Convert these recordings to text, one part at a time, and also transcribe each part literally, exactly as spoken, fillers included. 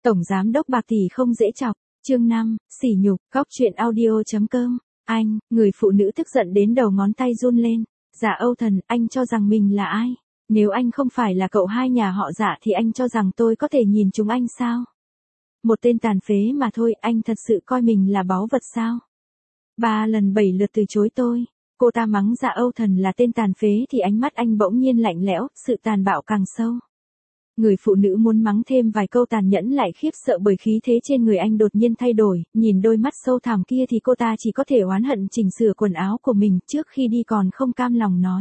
Tổng giám đốc bạc tỷ không dễ chọc, chương năm, sỉ nhục, góc truyện audio.com. Anh, người phụ nữ tức giận đến đầu ngón tay run lên. Dạ Âu Thần, anh cho rằng mình là ai? Nếu anh không phải là cậu hai nhà họ Dạ thì anh cho rằng tôi có thể nhìn chúng anh sao? Một tên tàn phế mà thôi, anh thật sự coi mình là báu vật sao? Ba lần bảy lượt từ chối tôi. Cô ta mắng Dạ Âu Thần là tên tàn phế thì ánh mắt anh bỗng nhiên lạnh lẽo, sự tàn bạo càng sâu. Người phụ nữ muốn mắng thêm vài câu tàn nhẫn lại khiếp sợ bởi khí thế trên người anh đột nhiên thay đổi, nhìn đôi mắt sâu thẳm kia thì cô ta chỉ có thể oán hận chỉnh sửa quần áo của mình, trước khi đi còn không cam lòng nói.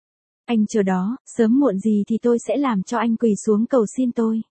Anh chờ đó, sớm muộn gì thì tôi sẽ làm cho anh quỳ xuống cầu xin tôi.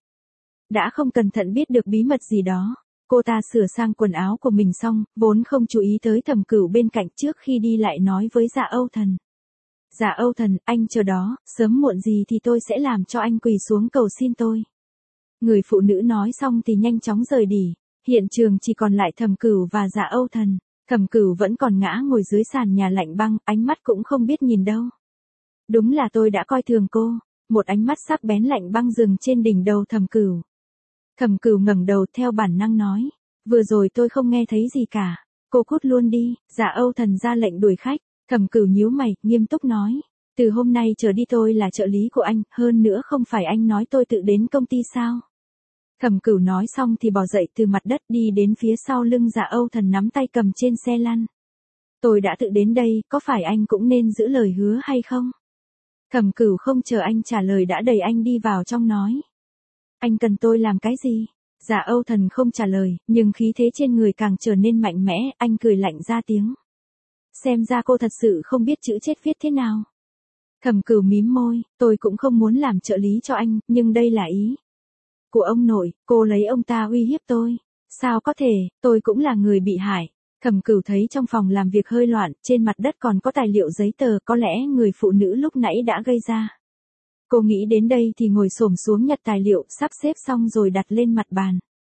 Đã không cẩn thận biết được bí mật gì đó. Cô ta sửa sang quần áo của mình xong, vốn không chú ý tới Thẩm Cửu bên cạnh, trước khi đi lại nói với Dạ Âu Thần. Dạ Âu Thần, anh chờ đó, sớm muộn gì thì tôi sẽ làm cho anh quỳ xuống cầu xin tôi. Người phụ nữ nói xong thì nhanh chóng rời đi. Hiện trường chỉ còn lại Thẩm Cửu và Dạ Âu Thần. Thẩm Cửu vẫn còn ngã ngồi dưới sàn nhà lạnh băng, ánh mắt cũng không biết nhìn đâu. Đúng là tôi đã coi thường cô. Một ánh mắt sắc bén lạnh băng dừng trên đỉnh đầu Thẩm Cửu. Thẩm Cửu ngẩng đầu theo bản năng nói. Vừa rồi tôi không nghe thấy gì cả. Cô cút luôn đi. Dạ Âu Thần ra lệnh đuổi khách. Thẩm Cửu nhíu mày, nghiêm túc nói. Từ hôm nay trở đi tôi là trợ lý của anh, hơn nữa không phải anh nói tôi tự đến công ty sao? Thẩm Cửu nói xong thì bò dậy từ mặt đất đi đến phía sau lưng Dạ Âu Thần nắm tay cầm trên xe lăn. Tôi đã tự đến đây, có phải anh cũng nên giữ lời hứa hay không? Thẩm Cửu không chờ anh trả lời đã đẩy anh đi vào trong nói. Anh cần tôi làm cái gì? Dạ Âu Thần không trả lời, nhưng khí thế trên người càng trở nên mạnh mẽ, anh cười lạnh ra tiếng. Xem ra cô thật sự không biết chữ chết viết thế nào. Thẩm Cửu mím môi, tôi cũng không muốn làm trợ lý cho anh, nhưng đây là ý của ông nội, cô lấy ông ta uy hiếp tôi. Sao có thể, tôi cũng là người bị hại. Thẩm Cửu thấy trong phòng làm việc hơi loạn, trên mặt đất còn có tài liệu giấy tờ, có lẽ người phụ nữ lúc nãy đã gây ra. Cô nghĩ đến đây thì ngồi xổm xuống nhặt tài liệu, sắp xếp xong rồi đặt lên mặt bàn.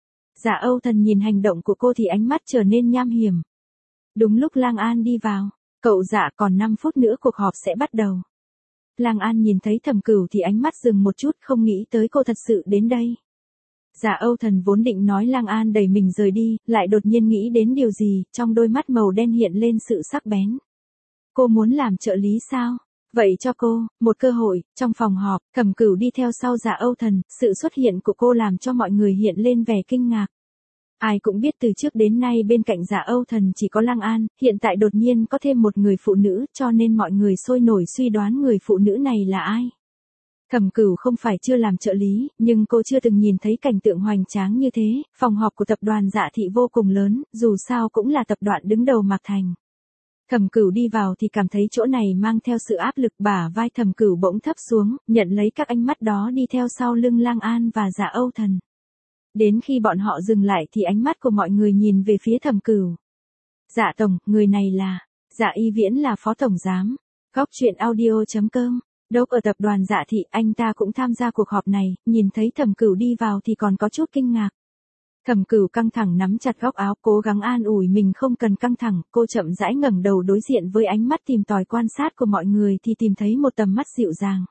Dạ Âu Thần nhìn hành động của cô thì ánh mắt trở nên nham hiểm. Đúng lúc Lang An đi vào, cậu Dạ còn năm phút nữa cuộc họp sẽ bắt đầu. Lang An nhìn thấy Thẩm Cửu thì ánh mắt dừng một chút, không nghĩ tới cô thật sự đến đây. Dạ Âu Thần vốn định nói Lang An đẩy mình rời đi, lại đột nhiên nghĩ đến điều gì, trong đôi mắt màu đen hiện lên sự sắc bén. Cô muốn làm trợ lý sao? Vậy cho cô, một cơ hội. Trong phòng họp, Thẩm Cửu đi theo sau Dạ Âu Thần, sự xuất hiện của cô làm cho mọi người hiện lên vẻ kinh ngạc. Ai cũng biết từ trước đến nay bên cạnh Dạ Âu Thần chỉ có Lang An, hiện tại đột nhiên có thêm một người phụ nữ, cho nên mọi người sôi nổi suy đoán người phụ nữ này là ai. Thẩm Cửu không phải chưa làm trợ lý, nhưng cô chưa từng nhìn thấy cảnh tượng hoành tráng như thế. Phòng họp của tập đoàn Dạ Thị vô cùng lớn, dù sao cũng là tập đoàn đứng đầu Mạc Thành. Thẩm Cửu đi vào thì cảm thấy chỗ này mang theo sự áp lực, bả vai Thẩm Cửu bỗng thấp xuống, nhận lấy các ánh mắt đó đi theo sau lưng Lang An và Dạ Âu Thần. Đến khi bọn họ dừng lại thì ánh mắt của mọi người nhìn về phía Thẩm Cửu. Dạ tổng, người này là, Dạ Y Viễn là phó tổng giám. Góc truyện audio.com. Đốc ở tập đoàn Dạ Thị, anh ta cũng tham gia cuộc họp này, nhìn thấy Thẩm Cửu đi vào thì còn có chút kinh ngạc. Thẩm Cửu căng thẳng nắm chặt góc áo, cố gắng an ủi mình không cần căng thẳng, cô chậm rãi ngẩng đầu đối diện với ánh mắt tìm tòi quan sát của mọi người thì tìm thấy một tầm mắt dịu dàng.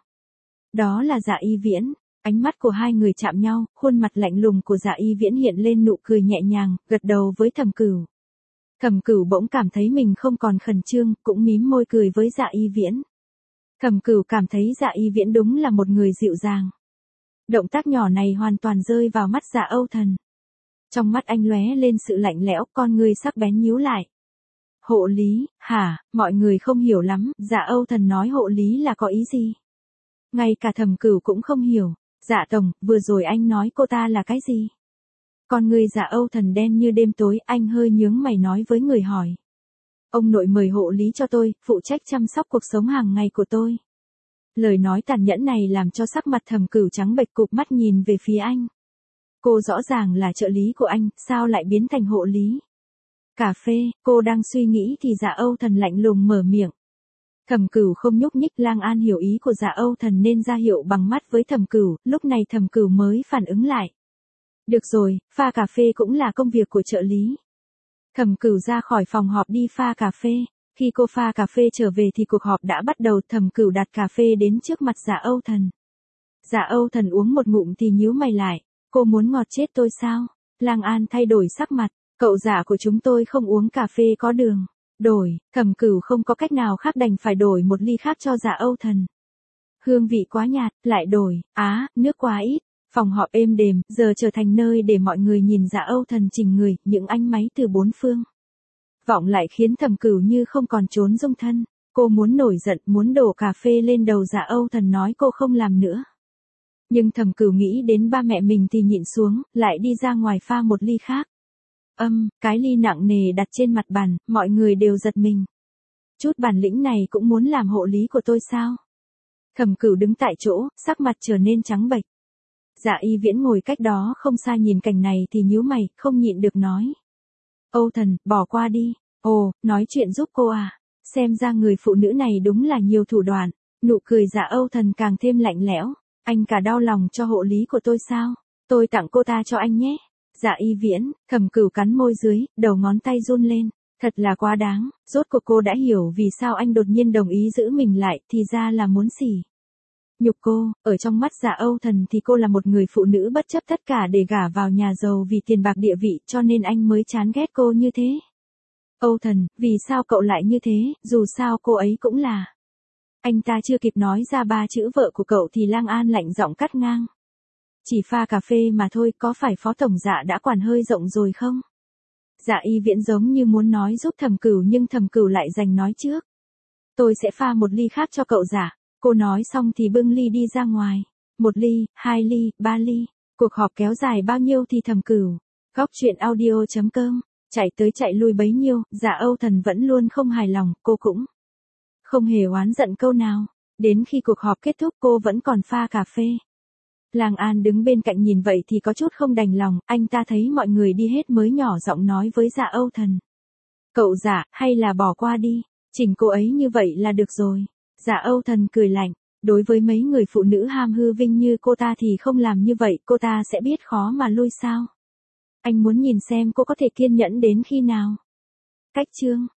Đó là Dạ Y Viễn. Ánh mắt của hai người chạm nhau, khuôn mặt lạnh lùng của Dạ Y Viễn hiện lên nụ cười nhẹ nhàng, gật đầu với Thẩm Cửu. Thẩm Cửu bỗng cảm thấy mình không còn khẩn trương, cũng mím môi cười với Dạ Y Viễn. Thẩm Cửu cảm thấy Dạ Y Viễn đúng là một người dịu dàng. Động tác nhỏ này hoàn toàn rơi vào mắt Dạ Âu Thần. Trong mắt anh lóe lên sự lạnh lẽo, con người sắc bén nhíu lại. Hộ lý, hả? Mọi người không hiểu lắm, Dạ Âu Thần nói hộ lý là có ý gì? Ngay cả Thẩm Cửu cũng không hiểu. Dạ tổng, vừa rồi anh nói cô ta là cái gì? Con người Dạ Âu Thần đen như đêm tối, anh hơi nhướng mày nói với người hỏi. Ông nội mời hộ lý cho tôi, phụ trách chăm sóc cuộc sống hàng ngày của tôi. Lời nói tàn nhẫn này làm cho sắc mặt Thẩm Cửu trắng bệch, cụp mắt nhìn về phía anh. Cô rõ ràng là trợ lý của anh, sao lại biến thành hộ lý? Cà phê, cô đang suy nghĩ thì Dạ Âu Thần lạnh lùng mở miệng. Thẩm Cửu không nhúc nhích, Lang An hiểu ý của Dạ Âu Thần nên ra hiệu bằng mắt với Thẩm Cửu, lúc này Thẩm Cửu mới phản ứng lại. Được rồi, pha cà phê cũng là công việc của trợ lý. Thẩm Cửu ra khỏi phòng họp đi pha cà phê. Khi cô pha cà phê trở về thì cuộc họp đã bắt đầu. Thẩm Cửu đặt cà phê đến trước mặt Dạ Âu Thần. Dạ Âu Thần uống một ngụm thì nhíu mày lại. Cô muốn ngọt chết tôi sao? Lang An thay đổi sắc mặt, cậu giả của chúng tôi không uống cà phê có đường. Đổi, Thẩm Cửu không có cách nào khác đành phải đổi một ly khác cho Dạ Âu Thần. Hương vị quá nhạt, lại đổi, á, nước quá ít. Phòng họp êm đềm, giờ trở thành nơi để mọi người nhìn Dạ Âu Thần chỉnh người, những ánh máy từ bốn phương vọng lại khiến Thẩm Cửu như không còn trốn dung thân. Cô muốn nổi giận, muốn đổ cà phê lên đầu Dạ Âu Thần nói cô không làm nữa. Nhưng Thẩm Cửu nghĩ đến ba mẹ mình thì nhịn xuống, lại đi ra ngoài pha một ly khác. Âm, cái ly nặng nề đặt trên mặt bàn, mọi người đều giật mình. Chút bản lĩnh này cũng muốn làm hộ lý của tôi sao? Thẩm Cửu đứng tại chỗ, sắc mặt trở nên trắng bệch. Dạ Y Viễn ngồi cách đó không xa nhìn cảnh này thì nhíu mày, không nhịn được nói. Âu Thần, bỏ qua đi. Ồ, nói chuyện giúp cô à? Xem ra người phụ nữ này đúng là nhiều thủ đoạn. Nụ cười Dạ Âu Thần càng thêm lạnh lẽo. Anh cả đau lòng cho hộ lý của tôi sao? Tôi tặng cô ta cho anh nhé. Dạ Y Viễn, Thẩm Cửu cắn môi dưới, đầu ngón tay run lên. Thật là quá đáng, rốt cuộc cô đã hiểu vì sao anh đột nhiên đồng ý giữ mình lại, thì ra là muốn xỉ nhục cô. Ở trong mắt Dạ Âu Thần thì cô là một người phụ nữ bất chấp tất cả để gả vào nhà giàu vì tiền bạc địa vị, cho nên anh mới chán ghét cô như thế. Âu Thần, vì sao cậu lại như thế, dù sao cô ấy cũng là... Anh ta chưa kịp nói ra ba chữ vợ của cậu thì Lang An lạnh giọng cắt ngang. Chỉ pha cà phê mà thôi, có phải phó tổng Dạ đã quản hơi rộng rồi không? Dạ Y Viễn giống như muốn nói giúp Thẩm Cửu nhưng Thẩm Cửu lại giành nói trước. Tôi sẽ pha một ly khác cho cậu Dạ. Cô nói xong thì bưng ly đi ra ngoài. Một ly, hai ly, ba ly. Cuộc họp kéo dài bao nhiêu thì Thẩm Cửu. Góc truyện audio chấm com. Chạy tới chạy lui bấy nhiêu, Dạ Âu Thần vẫn luôn không hài lòng, cô cũng không hề oán giận câu nào. Đến khi cuộc họp kết thúc cô vẫn còn pha cà phê. Lang An đứng bên cạnh nhìn vậy thì có chút không đành lòng, anh ta thấy mọi người đi hết mới nhỏ giọng nói với Dạ Âu Thần. Cậu Dạ, hay là bỏ qua đi, chỉnh cô ấy như vậy là được rồi. Dạ Âu Thần cười lạnh, đối với mấy người phụ nữ ham hư vinh như cô ta thì không làm như vậy, cô ta sẽ biết khó mà lui sao. Anh muốn nhìn xem cô có thể kiên nhẫn đến khi nào. Cách chương